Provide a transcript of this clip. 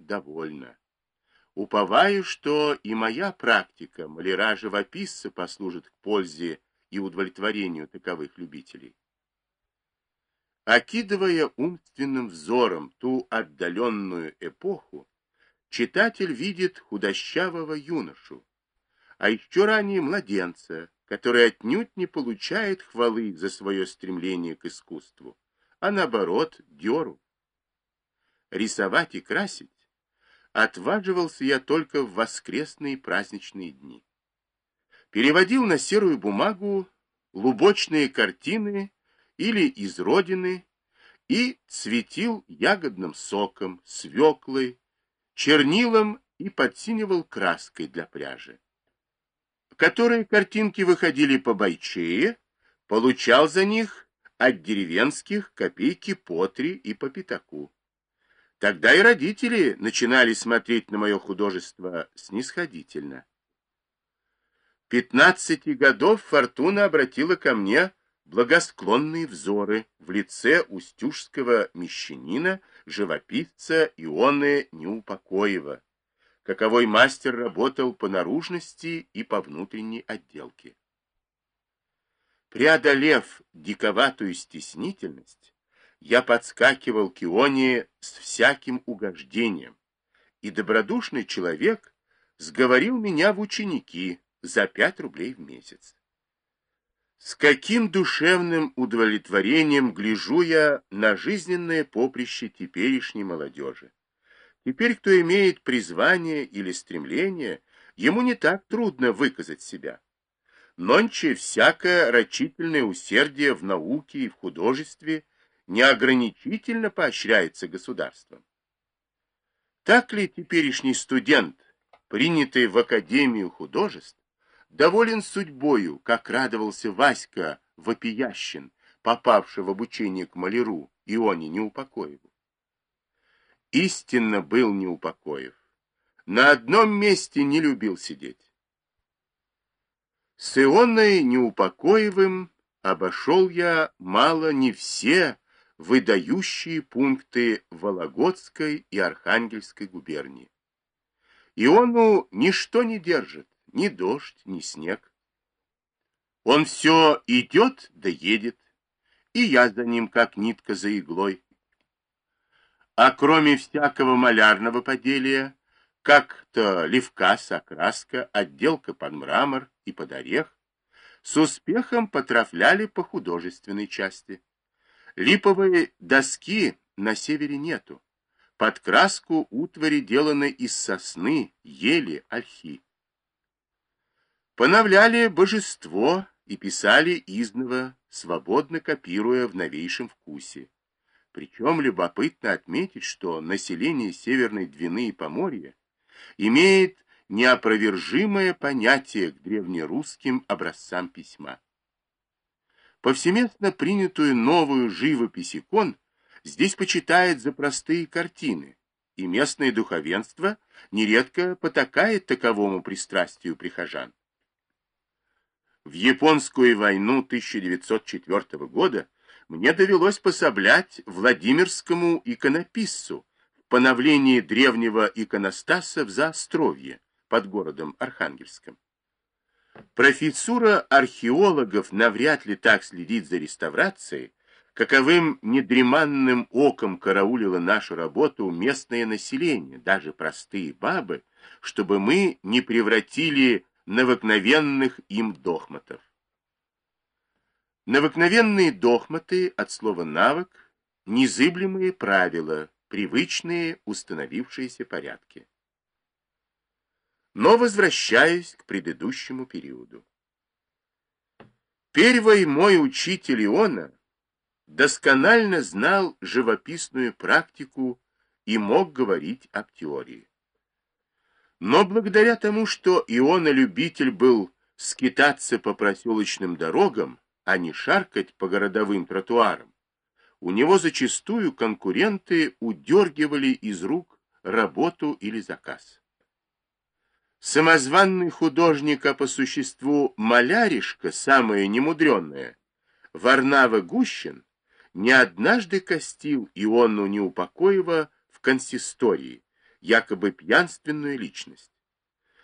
довольно. Уповаю, что и моя практика маляра-живописца послужит к пользе и удовлетворению таковых любителей. Окидывая умственным взором ту отдаленную эпоху, читатель видит худощавого юношу, а еще ранее младенца, который отнюдь не получает хвалы за свое стремление к искусству, а наоборот дёру. Рисовать и красить отваживался я только в воскресные праздничные дни. Переводил на серую бумагу лубочные картины или из родины и цветил ягодным соком, свеклой, чернилом и подсинивал краской для пряжи. Которые картинки выходили побойчее, получал за них от деревенских копейки по 3 и по пятаку. Тогда и родители начинали смотреть на мое художество снисходительно. 15 годов фортуна обратила ко мне благосклонные взоры в лице устюжского мещанина, живописца Ионы Неупокоева, каковой мастер работал по наружности и по внутренней отделке. Преодолев диковатую стеснительность, я подскакивал к Ионе с всяким угождением, и добродушный человек сговорил меня в ученики за 5 рублей в месяц. С каким душевным удовлетворением гляжу я на жизненное поприще теперешней молодежи. Теперь, кто имеет призвание или стремление, ему не так трудно выказать себя. Нонче всякое рачительное усердие в науке и в художестве неограничительно поощряется государством. Так ли теперешний студент, принятый в Академию художеств, доволен судьбою, как радовался Васька Вопиящин, попавший в обучение к маляру Ионе Неупокоеву? Истинно был Неупокоев. На одном месте не любил сидеть. С Ионой Неупокоевым обошел я мало не все выдающие пункты Вологодской и Архангельской губернии. Иону ничто не держит, ни дождь, ни снег. Он все идет да едет, и я за ним, как нитка за иглой. А кроме всякого малярного поделия, как-то левкас, окраска, отделка под мрамор и под орех, с успехом потрафляли по художественной части. Липовой доски на севере нету. Под краску утвари деланы из сосны, ели, ольхи. Поновляли божество и писали изново, свободно копируя в новейшем вкусе. Причем любопытно отметить, что население Северной Двины и Поморья имеет неопровержимое понятие к древнерусским образцам письма. Повсеместно принятую новую живопись икон здесь почитает за простые картины, и местное духовенство нередко потакает таковому пристрастию прихожан. В японскую войну 1904 года мне довелось пособлять Владимирскому иконописцу в поновлении древнего иконостаса в Заостровье под городом Архангельском. Профессура археологов навряд ли так следит за реставрацией, каковым недреманным оком караулило нашу работу местное население, даже простые бабы, чтобы мы не превратили навыкновенных им дохматов. Навыкновенные дохматы от слова «навык» — незыблемые правила, привычные установившиеся порядки. Но возвращаюсь к предыдущему периоду. Первый мой учитель Иона досконально знал живописную практику и мог говорить об теории. Но благодаря тому, что Иона-любитель был скитаться по проселочным дорогам, а не шаркать по городовым тротуарам, у него зачастую конкуренты удергивали из рук работу или заказ. Самозванный художник, а по существу маляришка, самое немудреное, Варнава Гущин, не однажды костил Иону Неупокоева в консистории, якобы пьянственную личность.